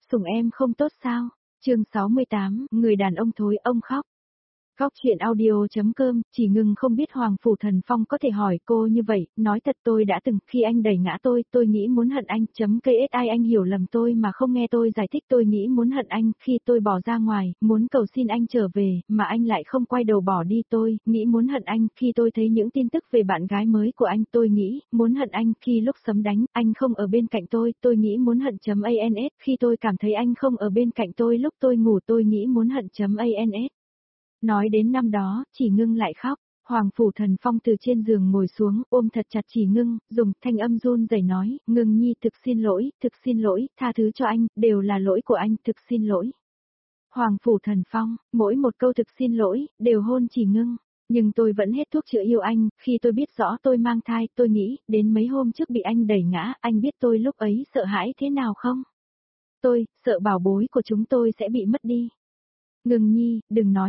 Sủng em không tốt sao? Chương 68, người đàn ông thối, ông khóc. Góc chuyện audio.com, chỉ ngừng không biết Hoàng Phủ Thần Phong có thể hỏi cô như vậy, nói thật tôi đã từng, khi anh đẩy ngã tôi nghĩ muốn hận anh, KSI anh hiểu lầm tôi mà không nghe tôi giải thích tôi nghĩ muốn hận anh, khi tôi bỏ ra ngoài, muốn cầu xin anh trở về, mà anh lại không quay đầu bỏ đi tôi, nghĩ muốn hận anh, khi tôi thấy những tin tức về bạn gái mới của anh tôi nghĩ, muốn hận anh, khi lúc sấm đánh, anh không ở bên cạnh tôi nghĩ muốn hận.ans, khi tôi cảm thấy anh không ở bên cạnh tôi lúc tôi ngủ tôi nghĩ muốn hận.ans. Nói đến năm đó, chỉ ngưng lại khóc, Hoàng Phủ Thần Phong từ trên giường ngồi xuống, ôm thật chặt chỉ ngưng, dùng thanh âm run rẩy nói, ngưng nhi thực xin lỗi, tha thứ cho anh, đều là lỗi của anh, thực xin lỗi. Hoàng Phủ Thần Phong, mỗi một câu thực xin lỗi, đều hôn chỉ ngưng, nhưng tôi vẫn hết thuốc chữa yêu anh, khi tôi biết rõ tôi mang thai, tôi nghĩ, đến mấy hôm trước bị anh đẩy ngã, anh biết tôi lúc ấy sợ hãi thế nào không? Tôi, sợ bảo bối của chúng tôi sẽ bị mất đi. Ngưng nhi, đừng nói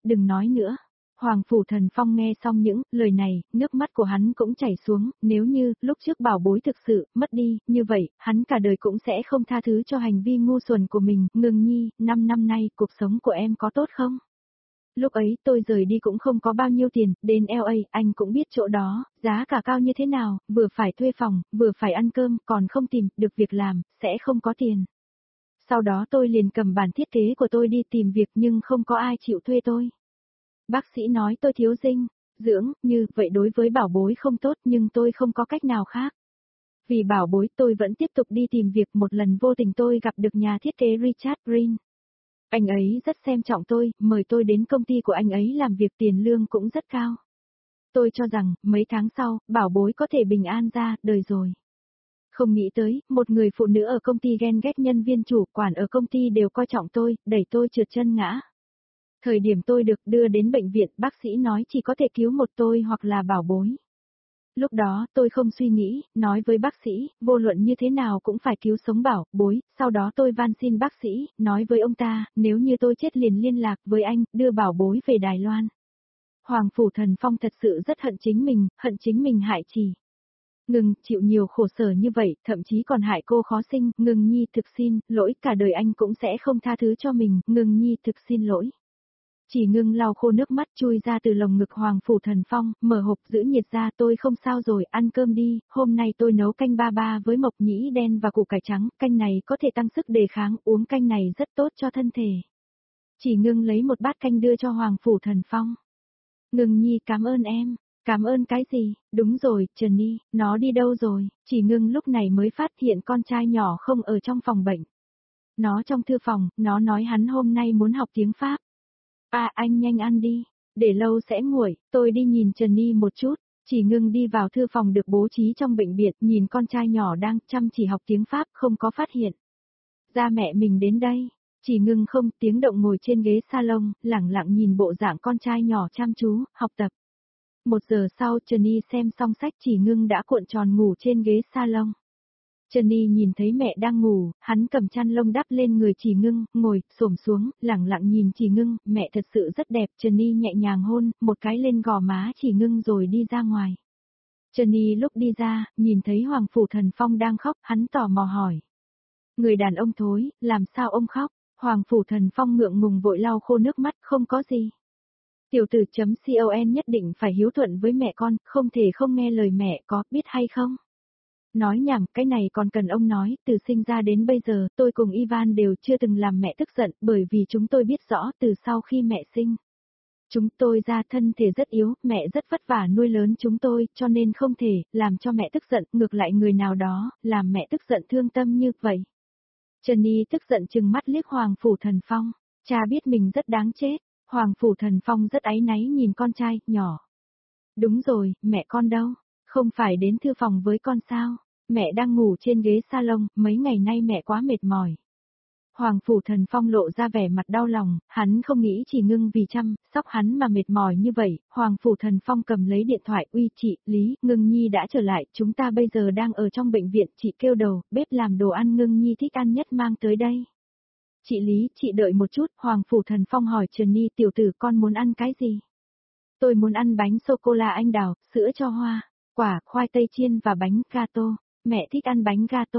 nữa. Hoàng Phủ Thần Phong nghe xong những lời này, nước mắt của hắn cũng chảy xuống, nếu như, lúc trước bảo bối thực sự, mất đi, như vậy, hắn cả đời cũng sẽ không tha thứ cho hành vi ngu xuẩn của mình. Ngưng nhi, 5 năm nay, cuộc sống của em có tốt không? Lúc ấy tôi rời đi cũng không có bao nhiêu tiền, đến LA, anh cũng biết chỗ đó, giá cả cao như thế nào, vừa phải thuê phòng, vừa phải ăn cơm, còn không tìm được việc làm, sẽ không có tiền. Sau đó tôi liền cầm bản thiết kế của tôi đi tìm việc nhưng không có ai chịu thuê tôi. Bác sĩ nói tôi thiếu dinh dưỡng, như vậy đối với bảo bối không tốt nhưng tôi không có cách nào khác. Vì bảo bối tôi vẫn tiếp tục đi tìm việc, một lần vô tình tôi gặp được nhà thiết kế Richard Green. Anh ấy rất xem trọng tôi, mời tôi đến công ty của anh ấy làm việc, tiền lương cũng rất cao. Tôi cho rằng, mấy tháng sau, bảo bối có thể bình an ra đời rồi. Không nghĩ tới, một người phụ nữ ở công ty ghen ghét nhân viên chủ quản ở công ty đều coi trọng tôi, đẩy tôi trượt chân ngã. Thời điểm tôi được đưa đến bệnh viện, bác sĩ nói chỉ có thể cứu một tôi hoặc là bảo bối. Lúc đó tôi không suy nghĩ, nói với bác sĩ, vô luận như thế nào cũng phải cứu sống bảo bối, sau đó tôi van xin bác sĩ, nói với ông ta, nếu như tôi chết liền liên lạc với anh, đưa bảo bối về Đài Loan. Hoàng Phủ Thần Phong thật sự rất hận chính mình hại chỉ. Ngừng, chịu nhiều khổ sở như vậy, thậm chí còn hại cô khó sinh, Ngừng nhi thực xin lỗi, cả đời anh cũng sẽ không tha thứ cho mình, Ngừng nhi thực xin lỗi. Chỉ Ngưng lau khô nước mắt chui ra từ lồng ngực Hoàng Phủ Thần Phong, mở hộp giữ nhiệt ra, tôi không sao rồi, ăn cơm đi, hôm nay tôi nấu canh ba ba với mộc nhĩ đen và củ cải trắng, canh này có thể tăng sức đề kháng, uống canh này rất tốt cho thân thể. Chỉ Ngưng lấy một bát canh đưa cho Hoàng Phủ Thần Phong. Ngưng nhi cảm ơn em. Cảm ơn cái gì? Đúng rồi, Trần nó đi đâu rồi? Chỉ Ngưng lúc này mới phát hiện con trai nhỏ không ở trong phòng bệnh. Nó trong thư phòng, nó nói hắn hôm nay muốn học tiếng Pháp. À anh nhanh ăn đi, để lâu sẽ nguội, tôi đi nhìn Trần một chút. Chỉ Ngưng đi vào thư phòng được bố trí trong bệnh viện, nhìn con trai nhỏ đang chăm chỉ học tiếng Pháp, không có phát hiện. Ra mẹ mình đến đây. Chỉ Ngưng không tiếng động ngồi trên ghế salon, lẳng lặng nhìn bộ dạng con trai nhỏ chăm chú, học tập. 1 giờ sau, Trần xem xong sách, Chỉ Ngưng đã cuộn tròn ngủ trên ghế salon. Trần nhìn thấy mẹ đang ngủ, hắn cầm chăn lông đắp lên người Chỉ Ngưng, ngồi, xổm xuống, lẳng lặng nhìn Chỉ Ngưng, mẹ thật sự rất đẹp. Trần nhẹ nhàng hôn, một cái lên gò má Chỉ Ngưng rồi đi ra ngoài. Trần lúc đi ra, nhìn thấy Hoàng Phủ Thần Phong đang khóc, hắn tò mò hỏi. Người đàn ông thối, làm sao ông khóc? Hoàng Phủ Thần Phong ngượng ngùng vội lau khô nước mắt, không có gì. Tiểu tử.con nhất định phải hiếu thuận với mẹ con, không thể không nghe lời mẹ, có biết hay không? Nói nhảm, cái này còn cần ông nói, từ sinh ra đến bây giờ, tôi cùng Ivan đều chưa từng làm mẹ tức giận, bởi vì chúng tôi biết rõ từ sau khi mẹ sinh. Chúng tôi ra thân thể rất yếu, mẹ rất vất vả nuôi lớn chúng tôi, cho nên không thể làm cho mẹ tức giận, ngược lại người nào đó, làm mẹ tức giận thương tâm như vậy. Trần tức giận trừng mắt liếc Hoàng Phủ Thần Phong, cha biết mình rất đáng chết. Hoàng Phủ Thần Phong rất áy náy nhìn con trai, nhỏ. Đúng rồi, mẹ con đâu? Không phải đến thư phòng với con sao? Mẹ đang ngủ trên ghế salon, mấy ngày nay mẹ quá mệt mỏi. Hoàng Phủ Thần Phong lộ ra vẻ mặt đau lòng, hắn không nghĩ Chỉ Ngưng vì chăm sóc hắn mà mệt mỏi như vậy. Hoàng Phủ Thần Phong cầm lấy điện thoại, uy chị, Lý, Ngưng nhi đã trở lại, chúng ta bây giờ đang ở trong bệnh viện, chị kêu đầu, bếp làm đồ ăn Ngưng nhi thích ăn nhất mang tới đây. Chị Lý, chị đợi một chút, Hoàng Phủ Thần Phong hỏi Trần tiểu tử con muốn ăn cái gì? Tôi muốn ăn bánh sô-cô-la anh đào, sữa cho hoa, quả, khoai tây chiên và bánh gato. Mẹ thích ăn bánh gato.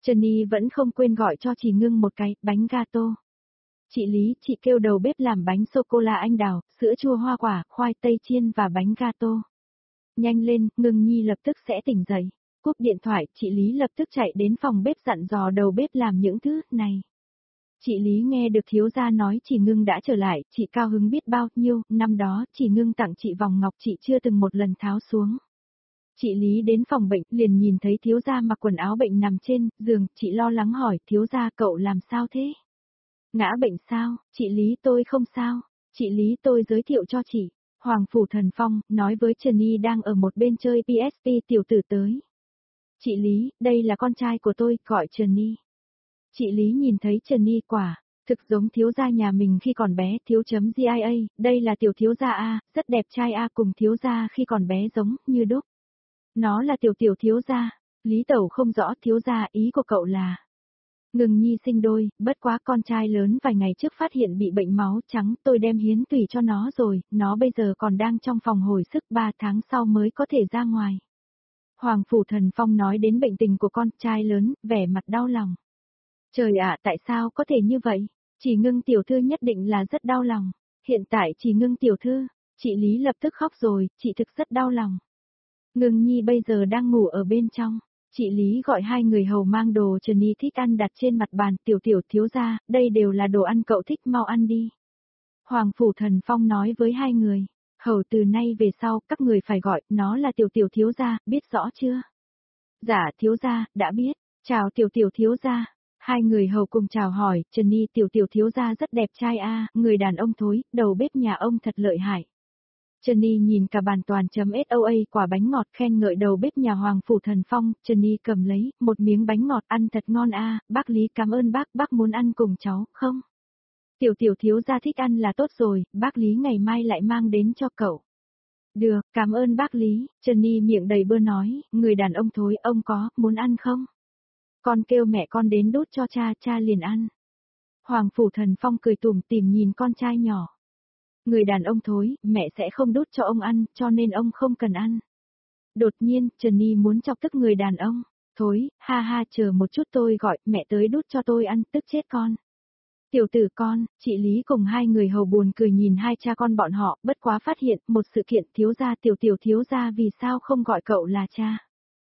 Jenny vẫn không quên gọi cho chị Ngưng một cái bánh gato. Chị Lý, chị kêu đầu bếp làm bánh sô-cô-la anh đào, sữa chua hoa quả, khoai tây chiên và bánh gato. Nhanh lên, Ngưng Nhi lập tức sẽ tỉnh dậy. Cúp điện thoại, chị Lý lập tức chạy đến phòng bếp dặn dò đầu bếp làm những thứ này. Chị Lý nghe được thiếu gia nói chị Ngưng đã trở lại, chị cao hứng biết bao nhiêu, năm đó chị Ngưng tặng chị vòng ngọc chị chưa từng một lần tháo xuống. Chị Lý đến phòng bệnh liền nhìn thấy thiếu gia mặc quần áo bệnh nằm trên giường, chị lo lắng hỏi thiếu gia cậu làm sao thế? Ngã bệnh sao? Chị Lý tôi không sao. Chị Lý tôi giới thiệu cho chị. Hoàng Phủ Thần Phong nói với Trần Y đang ở một bên chơi PSP tiểu tử tới. Chị Lý, đây là con trai của tôi, gọi Trần Y. Chị Lý nhìn thấy Trần Y quả, thực giống thiếu gia nhà mình khi còn bé, thiếu.gia, đây là tiểu thiếu gia A, rất đẹp trai A cùng thiếu gia khi còn bé giống như đúc. Nó là tiểu thiếu gia, Lý Tẩu không rõ thiếu gia ý của cậu là. Ngưng Nhi sinh đôi, bất quá con trai lớn vài ngày trước phát hiện bị bệnh máu trắng, tôi đem hiến tủy cho nó rồi, nó bây giờ còn đang trong phòng hồi sức 3 tháng sau mới có thể ra ngoài. Hoàng Phủ Thần Phong nói đến bệnh tình của con trai lớn, vẻ mặt đau lòng. Trời ạ, tại sao có thể như vậy? Chỉ Ngưng tiểu thư nhất định là rất đau lòng. Hiện tại Chỉ Ngưng tiểu thư, chị Lý lập tức khóc rồi, chị thực rất đau lòng. Ngưng Nhi bây giờ đang ngủ ở bên trong. Chị Lý gọi hai người hầu mang đồ Trần Y thích ăn đặt trên mặt bàn, tiểu thiếu gia, đây đều là đồ ăn cậu thích mau ăn đi. Hoàng Phủ Thần Phong nói với hai người, hầu từ nay về sau các người phải gọi nó là tiểu thiếu gia, biết rõ chưa? Dạ thiếu gia, đã biết, chào tiểu thiếu gia. Hai người hầu cùng chào hỏi, Trần Y tiểu thiếu gia rất đẹp trai a, người đàn ông thối, đầu bếp nhà ông thật lợi hại. Trần Y nhìn cả bàn toàn.soa quả bánh ngọt khen ngợi đầu bếp nhà Hoàng Phủ Thần Phong, Trần Y cầm lấy, một miếng bánh ngọt ăn thật ngon a, bác Lý cảm ơn bác muốn ăn cùng cháu, không? Tiểu thiếu gia thích ăn là tốt rồi, bác Lý ngày mai lại mang đến cho cậu. Được, cảm ơn bác Lý, Trần Y miệng đầy bơ nói, người đàn ông thối, ông có, muốn ăn không? Con kêu mẹ con đến đút cho cha liền ăn. Hoàng Phủ Thần Phong cười tủm tỉm nhìn con trai nhỏ. Người đàn ông thối, mẹ sẽ không đút cho ông ăn, cho nên ông không cần ăn. Đột nhiên, Trần Y muốn chọc tức người đàn ông. Thối, ha ha chờ một chút tôi gọi, mẹ tới đút cho tôi ăn, tức chết con. Tiểu tử con, chị Lý cùng hai người hầu buồn cười nhìn hai cha con bọn họ, bất quá phát hiện một sự kiện thiếu gia tiểu thiếu gia vì sao không gọi cậu là cha.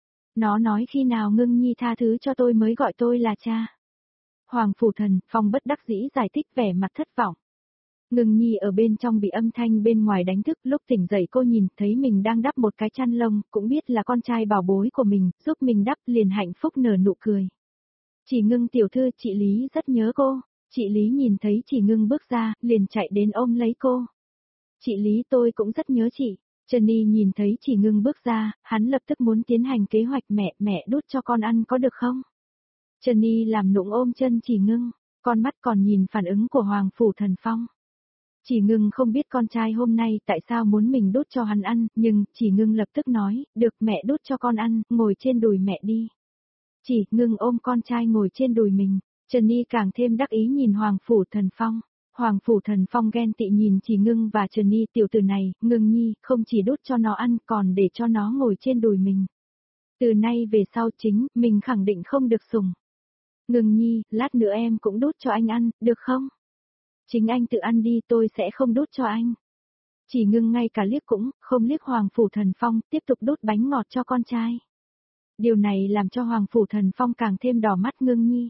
Nó nói khi nào Ngưng Nhi tha thứ cho tôi mới gọi tôi là cha. Hoàng Phủ Thần Phong bất đắc dĩ giải thích vẻ mặt thất vọng. Ngưng Nhi ở bên trong bị âm thanh bên ngoài đánh thức, lúc tỉnh dậy cô nhìn thấy mình đang đắp một cái chăn lông, cũng biết là con trai bảo bối của mình, giúp mình đắp liền hạnh phúc nở nụ cười. Chỉ Ngưng tiểu thư, chị Lý rất nhớ cô. Chị Lý nhìn thấy Chỉ Ngưng bước ra, liền chạy đến ôm lấy cô. Chị Lý tôi cũng rất nhớ chị. Trần Y nhìn thấy Chỉ Ngưng bước ra, hắn lập tức muốn tiến hành kế hoạch mẹ đút cho con ăn có được không? Trần Y làm nũng ôm chân Chỉ Ngưng, con mắt còn nhìn phản ứng của Hoàng Phủ Thần Phong. Chỉ Ngưng không biết con trai hôm nay tại sao muốn mình đút cho hắn ăn, nhưng Chỉ Ngưng lập tức nói, được mẹ đút cho con ăn, ngồi trên đùi mẹ đi. Chỉ Ngưng ôm con trai ngồi trên đùi mình, Trần Y càng thêm đắc ý nhìn Hoàng Phủ Thần Phong. Hoàng Phủ Thần Phong ghen tị nhìn Chỉ Ngưng và Trần Y tiểu tử này, Ngưng Nhi, không chỉ đút cho nó ăn còn để cho nó ngồi trên đùi mình. Từ nay về sau mình khẳng định không được sủng. Ngưng Nhi, lát nữa em cũng đút cho anh ăn, được không? Chính anh tự ăn đi tôi sẽ không đút cho anh. Chỉ Ngưng ngay cả liếc cũng không liếc Hoàng Phủ Thần Phong, tiếp tục đút bánh ngọt cho con trai. Điều này làm cho Hoàng Phủ Thần Phong càng thêm đỏ mắt Ngưng Nhi.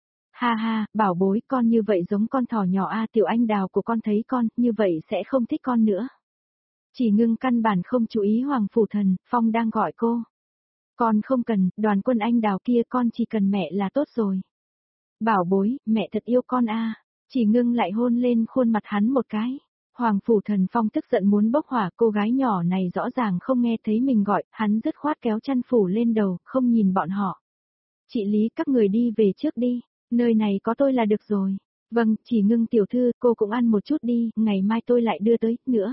Ha ha, bảo bối con như vậy giống con thỏ nhỏ a, tiểu anh đào của con thấy con, như vậy sẽ không thích con nữa. Chỉ Ngưng căn bản không chú ý Hoàng Phủ Thần Phong đang gọi cô. Con không cần, Đoàn Quân anh đào kia con chỉ cần mẹ là tốt rồi. Bảo bối, mẹ thật yêu con a. Chỉ Ngưng lại hôn lên khuôn mặt hắn một cái. Hoàng Phủ Thần Phong tức giận muốn bốc hỏa, cô gái nhỏ này rõ ràng không nghe thấy mình gọi, hắn dứt khoát kéo chăn phủ lên đầu, không nhìn bọn họ. Chị Lý các người đi về trước đi, nơi này có tôi là được rồi. Vâng, Chỉ Ngưng tiểu thư, cô cũng ăn một chút đi, ngày mai tôi lại đưa tới, nữa.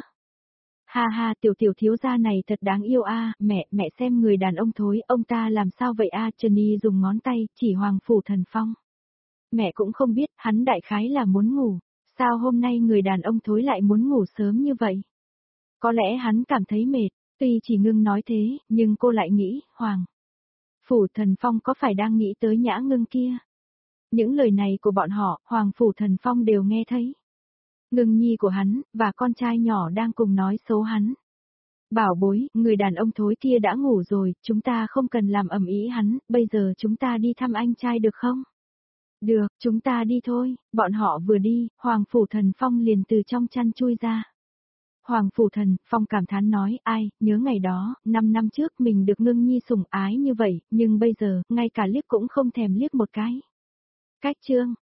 Ha ha, tiểu thiếu gia này thật đáng yêu a, mẹ xem người đàn ông thối, ông ta làm sao vậy a, Trần Y dùng ngón tay, chỉ Hoàng Phủ Thần Phong. Mẹ cũng không biết, hắn đại khái là muốn ngủ, sao hôm nay người đàn ông thối lại muốn ngủ sớm như vậy? Có lẽ hắn cảm thấy mệt, tuy Chỉ Ngưng nói thế, nhưng cô lại nghĩ, Hoàng Phủ Thần Phong có phải đang nghĩ tới Nhã Ngưng kia? Những lời này của bọn họ, Hoàng Phủ Thần Phong đều nghe thấy. Ngưng nhi của hắn, và con trai nhỏ đang cùng nói xấu hắn. Bảo bối, người đàn ông thối kia đã ngủ rồi, chúng ta không cần làm ầm ĩ hắn, bây giờ chúng ta đi thăm anh trai được không? Được, chúng ta đi thôi, bọn họ vừa đi, Hoàng Phủ Thần Phong liền từ trong chăn chui ra. Hoàng Phủ Thần Phong cảm thán nói, ai, nhớ ngày đó, 5 năm trước mình được Ngưng nhi sủng ái như vậy, nhưng bây giờ, ngay cả liếc cũng không thèm liếc một cái. Cách chương